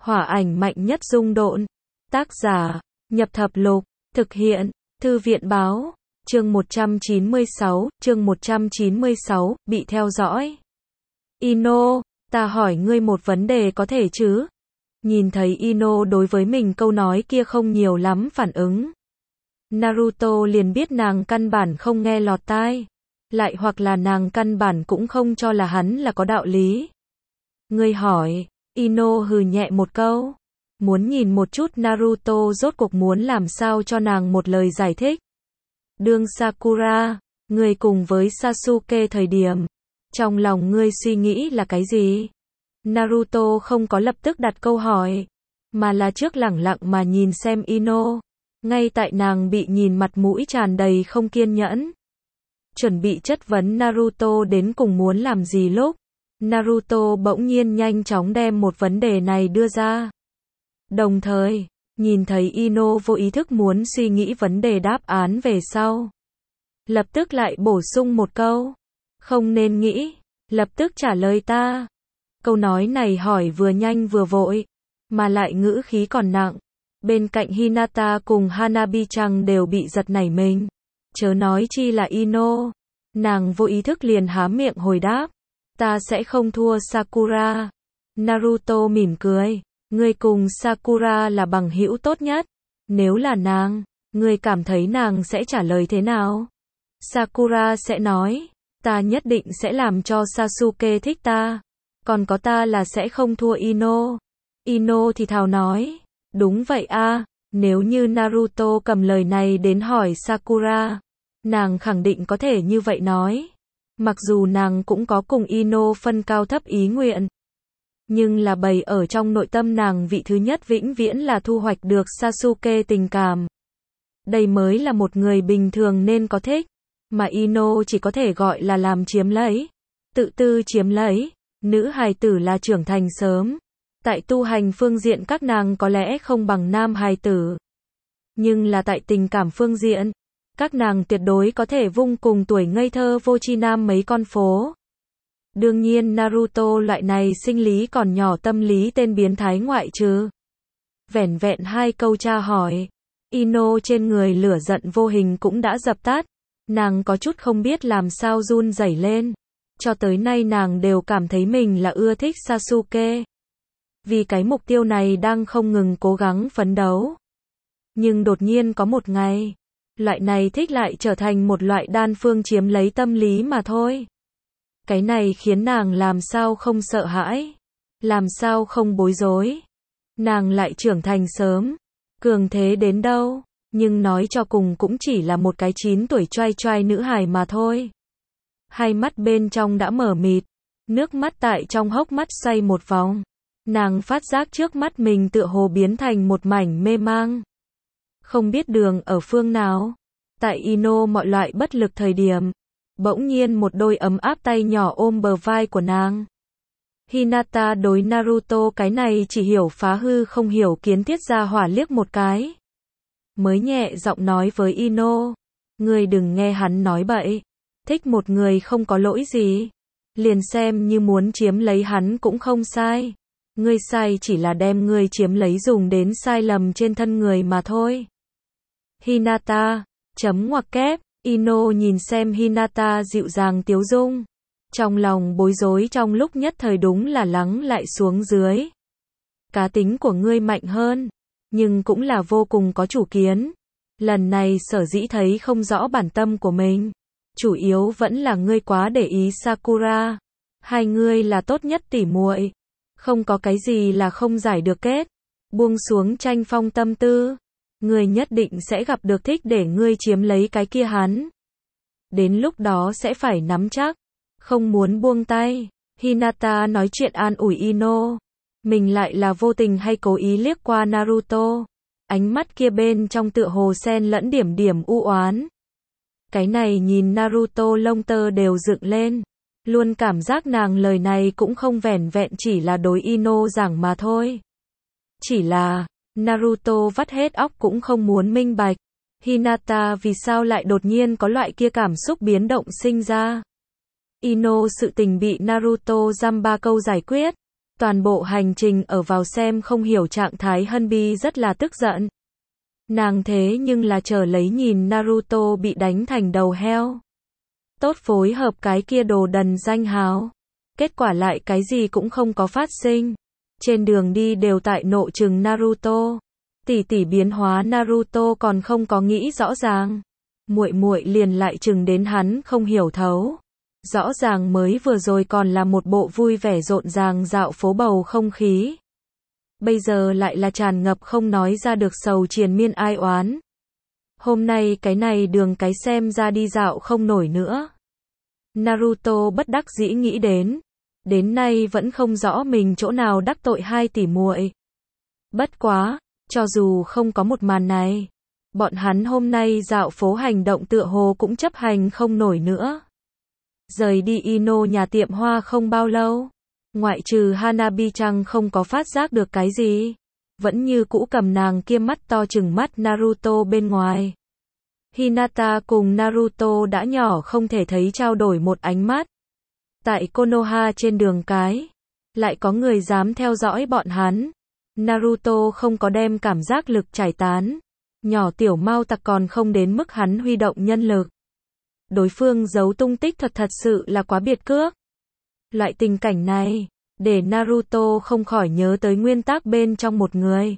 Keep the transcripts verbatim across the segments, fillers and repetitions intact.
Hỏa ảnh mạnh nhất dung độn. Tác giả, Nhập Thập Lục, thực hiện, Thư viện báo, chương một trăm chín mươi sáu, chương một trăm chín mươi sáu, bị theo dõi. Ino, ta hỏi ngươi một vấn đề có thể chứ? Nhìn thấy Ino đối với mình câu nói kia không nhiều lắm phản ứng. Naruto liền biết nàng căn bản không nghe lọt tai. Lại hoặc là nàng căn bản cũng không cho là hắn là có đạo lý. Ngươi hỏi, Ino hừ nhẹ một câu. Muốn nhìn một chút Naruto rốt cuộc muốn làm sao cho nàng một lời giải thích. Đương Sakura, ngươi cùng với Sasuke thời điểm, trong lòng ngươi suy nghĩ là cái gì? Naruto không có lập tức đặt câu hỏi, mà là trước lẳng lặng mà nhìn xem Ino. Ngay tại nàng bị nhìn mặt mũi tràn đầy không kiên nhẫn, chuẩn bị chất vấn Naruto đến cùng muốn làm gì lúc, Naruto bỗng nhiên nhanh chóng đem một vấn đề này đưa ra. Đồng thời, nhìn thấy Ino vô ý thức muốn suy nghĩ vấn đề đáp án về sau. Lập tức lại bổ sung một câu. Không nên nghĩ, lập tức trả lời ta. Câu nói này hỏi vừa nhanh vừa vội, mà lại ngữ khí còn nặng. Bên cạnh Hinata cùng Hanabi-chan đều bị giật nảy mình. Chớ nói chi là Ino. Nàng vô ý thức liền há miệng hồi đáp. Ta sẽ không thua Sakura. Naruto mỉm cười. Ngươi cùng Sakura là bằng hữu tốt nhất. Nếu là nàng, ngươi cảm thấy nàng sẽ trả lời thế nào? Sakura sẽ nói, ta nhất định sẽ làm cho Sasuke thích ta. Còn có ta là sẽ không thua Ino. Ino thì thào nói, đúng vậy a, nếu như Naruto cầm lời này đến hỏi Sakura, nàng khẳng định có thể như vậy nói. Mặc dù nàng cũng có cùng Ino phân cao thấp ý nguyện. Nhưng là bày ở trong nội tâm nàng vị thứ nhất vĩnh viễn là thu hoạch được Sasuke tình cảm. Đây mới là một người bình thường nên có thích. Mà Ino chỉ có thể gọi là làm chiếm lấy. Tự tư chiếm lấy. Nữ hài tử là trưởng thành sớm. Tại tu hành phương diện các nàng có lẽ không bằng nam hài tử. Nhưng là tại tình cảm phương diện, các nàng tuyệt đối có thể vung cùng tuổi ngây thơ vô tri nam mấy con phố. Đương nhiên Naruto loại này sinh lý còn nhỏ tâm lý tên biến thái ngoại trừ. Vẻn vẹn hai câu tra hỏi. Ino trên người lửa giận vô hình cũng đã dập tắt. Nàng có chút không biết làm sao run rẩy lên. Cho tới nay nàng đều cảm thấy mình là ưa thích Sasuke. Vì cái mục tiêu này đang không ngừng cố gắng phấn đấu. Nhưng đột nhiên có một ngày, loại này thích lại trở thành một loại đan phương chiếm lấy tâm lý mà thôi. Cái này khiến nàng làm sao không sợ hãi, làm sao không bối rối. Nàng lại trưởng thành sớm, cường thế đến đâu, nhưng nói cho cùng cũng chỉ là một cái chín tuổi choai choai nữ hài mà thôi. Hai mắt bên trong đã mở mịt, nước mắt tại trong hốc mắt xoay một vòng. Nàng phát giác trước mắt mình tựa hồ biến thành một mảnh mê mang. Không biết đường ở phương nào. Tại Ino mọi loại bất lực thời điểm, bỗng nhiên một đôi ấm áp tay nhỏ ôm bờ vai của nàng. Hinata đối Naruto cái này chỉ hiểu phá hư không hiểu kiến thiết ra hỏa liếc một cái. Mới nhẹ giọng nói với Ino, ngươi đừng nghe hắn nói bậy. Thích một người không có lỗi gì. Liền xem như muốn chiếm lấy hắn cũng không sai. Ngươi sai chỉ là đem ngươi chiếm lấy dùng đến sai lầm trên thân người mà thôi. Hinata, chấm ngoặc kép, Ino nhìn xem Hinata dịu dàng tiếu dung. Trong lòng bối rối trong lúc nhất thời đúng là lắng lại xuống dưới. Cá tính của ngươi mạnh hơn, nhưng cũng là vô cùng có chủ kiến. Lần này sở dĩ thấy không rõ bản tâm của mình. Chủ yếu vẫn là ngươi quá để ý Sakura. Hai ngươi là tốt nhất tỉ muội. Không có cái gì là không giải được kết. Buông xuống tranh phong tâm tư. Ngươi nhất định sẽ gặp được thích để ngươi chiếm lấy cái kia hắn. Đến lúc đó sẽ phải nắm chắc. Không muốn buông tay. Hinata nói chuyện an ủi Ino. Mình lại là vô tình hay cố ý liếc qua Naruto. Ánh mắt kia bên trong tựa hồ xen lẫn điểm điểm u oán. Cái này nhìn Naruto lông tơ đều dựng lên. Luôn cảm giác nàng lời này cũng không vẻn vẹn chỉ là đối Ino giảng mà thôi. Chỉ là, Naruto vắt hết óc cũng không muốn minh bạch. Hinata vì sao lại đột nhiên có loại kia cảm xúc biến động sinh ra. Ino sự tình bị Naruto giam ba câu giải quyết. Toàn bộ hành trình ở vào xem không hiểu trạng thái Hanbi rất là tức giận. Nàng thế nhưng là chờ lấy nhìn Naruto bị đánh thành đầu heo. Tốt phối hợp cái kia đồ đần danh hào. Kết quả lại cái gì cũng không có phát sinh. Trên đường đi đều tại nộ trừng Naruto. Tỷ tỷ biến hóa Naruto còn không có nghĩ rõ ràng. Muội muội liền lại trừng đến hắn không hiểu thấu. Rõ ràng mới vừa rồi còn là một bộ vui vẻ rộn ràng dạo phố bầu không khí. Bây giờ lại là tràn ngập không nói ra được sầu triền miên ai oán. Hôm nay cái này đường cái xem ra đi dạo không nổi nữa. Naruto bất đắc dĩ nghĩ đến. Đến nay vẫn không rõ mình chỗ nào đắc tội hai tỷ muội. Bất quá, cho dù không có một màn này, bọn hắn hôm nay dạo phố hành động tựa hồ cũng chấp hành không nổi nữa. Rời đi Ino nhà tiệm hoa không bao lâu, ngoại trừ Hanabi-chan không có phát giác được cái gì, vẫn như cũ cầm nàng kia mắt to chừng mắt Naruto bên ngoài. Hinata cùng Naruto đã nhỏ không thể thấy trao đổi một ánh mắt. Tại Konoha trên đường cái, lại có người dám theo dõi bọn hắn. Naruto không có đem cảm giác lực trải tán. Nhỏ tiểu mao tặc còn không đến mức hắn huy động nhân lực. Đối phương giấu tung tích thật thật sự là quá biệt cước. Loại tình cảnh này, để Naruto không khỏi nhớ tới nguyên tắc bên trong một người.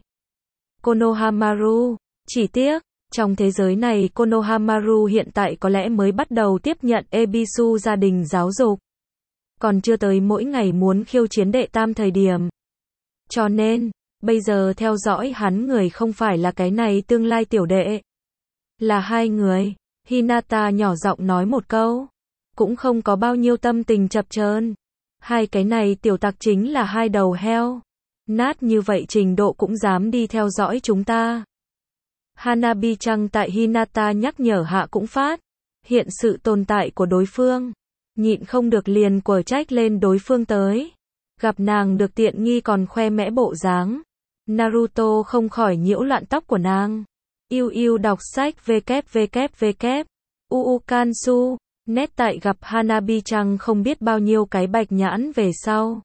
Konohamaru, chỉ tiếc, trong thế giới này Konohamaru hiện tại có lẽ mới bắt đầu tiếp nhận Ebisu gia đình giáo dục. Còn chưa tới mỗi ngày muốn khiêu chiến đệ tam thời điểm. Cho nên, bây giờ theo dõi hắn người không phải là cái này tương lai tiểu đệ. Là hai người. Hinata nhỏ giọng nói một câu. Cũng không có bao nhiêu tâm tình chập chờn. Hai cái này tiểu tặc chính là hai đầu heo. Nát như vậy trình độ cũng dám đi theo dõi chúng ta. Hanabi-chan tại Hinata nhắc nhở hạ cũng phát. Hiện sự tồn tại của đối phương. Nhịn không được liền quở trách lên đối phương tới. Gặp nàng được tiện nghi còn khoe mẽ bộ dáng. Naruto không khỏi nhiễu loạn tóc của nàng. Yêu yêu đọc sách www. Uukansu. Nét tại gặp Hanabi-chan không biết bao nhiêu cái bạch nhãn về sau.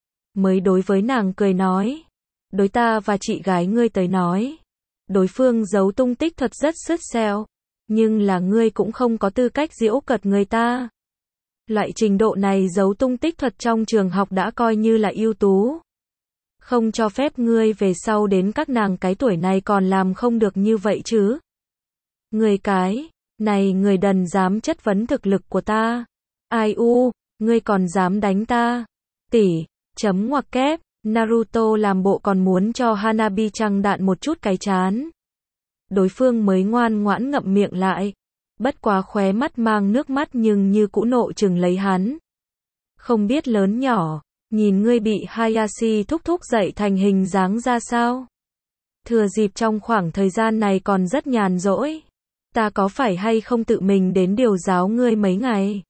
Mới đối với nàng cười nói. Đối ta và chị gái ngươi tới nói. Đối phương giấu tung tích thật rất sứt xẻo. Nhưng là ngươi cũng không có tư cách giễu cợt người ta. Loại trình độ này giấu tung tích thuật trong trường học đã coi như là ưu tú. Không cho phép ngươi về sau đến các nàng cái tuổi này còn làm không được như vậy chứ. Người cái, này người đần dám chất vấn thực lực của ta. Ai u, ngươi còn dám đánh ta. Tỷ, chấm ngoặc kép, Naruto làm bộ còn muốn cho Hanabi-chan đạn một chút cái chán. Đối phương mới ngoan ngoãn ngậm miệng lại. Bất quá khóe mắt mang nước mắt nhưng như cũ nộ chừng lấy hắn. Không biết lớn nhỏ, nhìn ngươi bị Hayashi thúc thúc dậy thành hình dáng ra sao. Thừa dịp trong khoảng thời gian này còn rất nhàn rỗi. Ta có phải hay không tự mình đến điều giáo ngươi mấy ngày.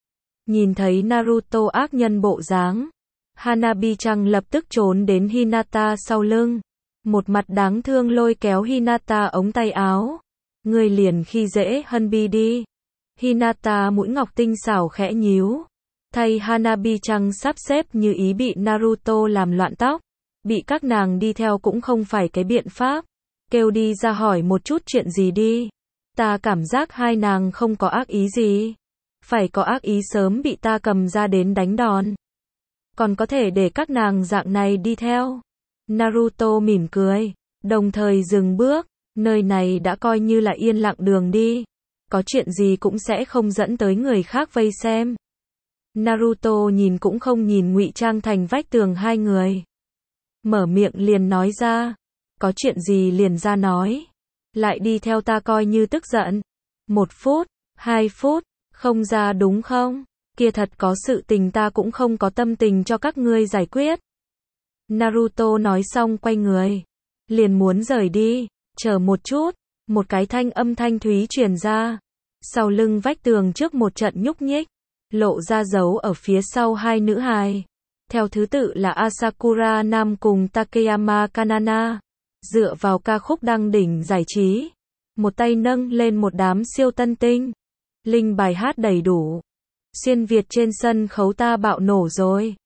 Nhìn thấy Naruto ác nhân bộ dáng. Hanabi-chan lập tức trốn đến Hinata sau lưng. Một mặt đáng thương lôi kéo Hinata ống tay áo. Ngươi liền khi dễ Hanbi đi. Hinata mũi ngọc tinh xảo khẽ nhíu. Thay Hanabi-chan sắp xếp như ý bị Naruto làm loạn tóc. Bị các nàng đi theo cũng không phải cái biện pháp. Kêu đi ra hỏi một chút chuyện gì đi. Ta cảm giác hai nàng không có ác ý gì. Phải có ác ý sớm bị ta cầm ra đến đánh đòn. Còn có thể để các nàng dạng này đi theo. Naruto mỉm cười. Đồng thời dừng bước. Nơi này đã coi như là yên lặng đường đi. Có chuyện gì cũng sẽ không dẫn tới người khác vây xem. Naruto nhìn cũng không nhìn ngụy trang thành vách tường hai người. Mở miệng liền nói ra. Có chuyện gì liền ra nói. Lại đi theo ta coi như tức giận. Một phút, hai phút, không ra đúng không? Kia thật có sự tình ta cũng không có tâm tình cho các ngươi giải quyết. Naruto nói xong quay người. Liền muốn rời đi. Chờ một chút, một cái thanh âm thanh thúy truyền ra. Sau lưng vách tường trước một trận nhúc nhích, lộ ra dấu ở phía sau hai nữ hài. Theo thứ tự là Asakura Nam cùng Takeyama Kanana. Dựa vào ca khúc đăng đỉnh giải trí. Một tay nâng lên một đám siêu tân tinh. Linh bài hát đầy đủ. Xuyên Việt trên sân khấu ta bạo nổ rồi.